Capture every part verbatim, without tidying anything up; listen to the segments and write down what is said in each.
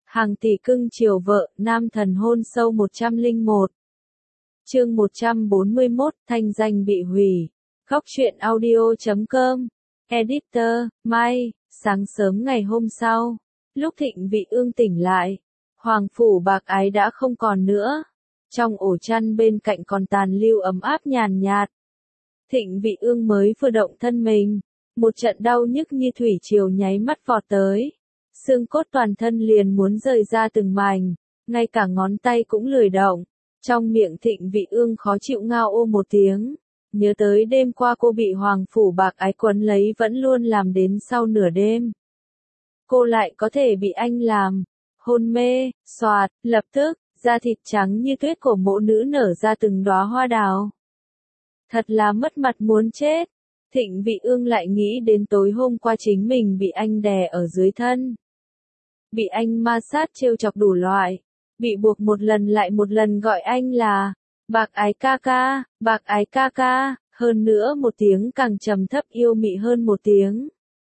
Hàng tỷ cưng chiều vợ, nam thần hôn sâu một trăm lẻ một. Chương một trăm bốn mươi mốt, thanh danh bị hủy. Góc truyện audio chấm com. Editor, Mai. Sáng sớm ngày hôm sau, lúc Thịnh Vị Ương tỉnh lại, Hoàng phủ bạc ái đã không còn nữa. Trong ổ chăn bên cạnh còn tàn lưu ấm áp nhàn nhạt. Thịnh Vị Ương mới vừa động thân mình, một trận đau nhức như thủy triều nháy mắt vọt tới. Xương cốt toàn thân liền muốn rời ra từng mảnh, ngay cả ngón tay cũng lười động. Trong miệng Thịnh Vị Ương khó chịu ngao ô một tiếng, nhớ tới đêm qua cô bị Hoàng phủ bạc ái quấn lấy vẫn luôn làm đến sau nửa đêm. Cô lại có thể bị anh làm hôn mê, xoạt, lập tức, da thịt trắng như tuyết của mộ nữ nở ra từng đóa hoa đào. Thật là mất mặt muốn chết. Thịnh Vị Ương lại nghĩ đến tối hôm qua chính mình bị anh đè ở dưới thân. Bị anh ma sát trêu chọc đủ loại. Bị buộc một lần lại một lần gọi anh là bạc ái ca ca, bạc ái ca ca, hơn nữa một tiếng càng trầm thấp yêu mị hơn một tiếng.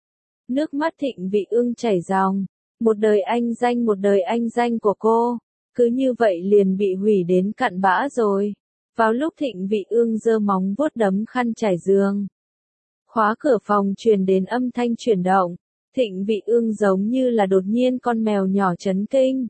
Nước mắt Thịnh Vị Ương chảy ròng, một đời anh danh một đời anh danh của cô, cứ như vậy liền bị hủy đến cặn bã rồi. Vào lúc Thịnh Vị Ương giơ móng vuốt đấm khăn trải giường, khóa cửa phòng truyền đến âm thanh chuyển động, Thịnh Vị Ương giống như là đột nhiên con mèo nhỏ chấn kinh.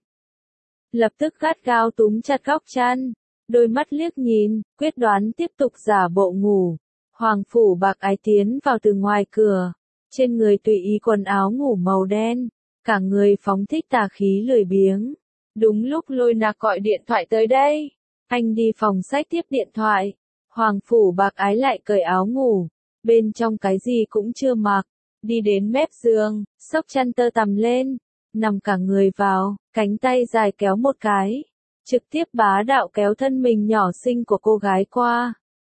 Lập tức gắt gao túm chặt góc chăn, đôi mắt liếc nhìn, quyết đoán tiếp tục giả bộ ngủ. Hoàng phủ bạc ái tiến vào từ ngoài cửa, trên người tùy ý quần áo ngủ màu đen, cả người phóng thích tà khí lười biếng. Đúng lúc Lôi Nạc gọi điện thoại tới đây, anh đi phòng sách tiếp điện thoại. Hoàng phủ bạc ái lại cởi áo ngủ, bên trong cái gì cũng chưa mặc, đi đến mép giường, xốc chăn tơ tằm lên, nằm cả người vào, cánh tay dài kéo một cái, trực tiếp bá đạo kéo thân mình nhỏ xinh của cô gái qua.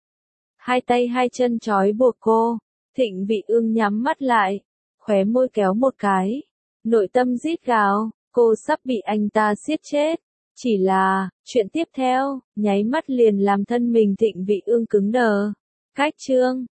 Hai tay hai chân trói buộc cô, Thịnh Vị Ương nhắm mắt lại, khóe môi kéo một cái, nội tâm rít gào, cô sắp bị anh ta siết chết. Chỉ là, chuyện tiếp theo, nháy mắt liền làm thân mình Thịnh Vị Ương cứng đờ. Cách chương,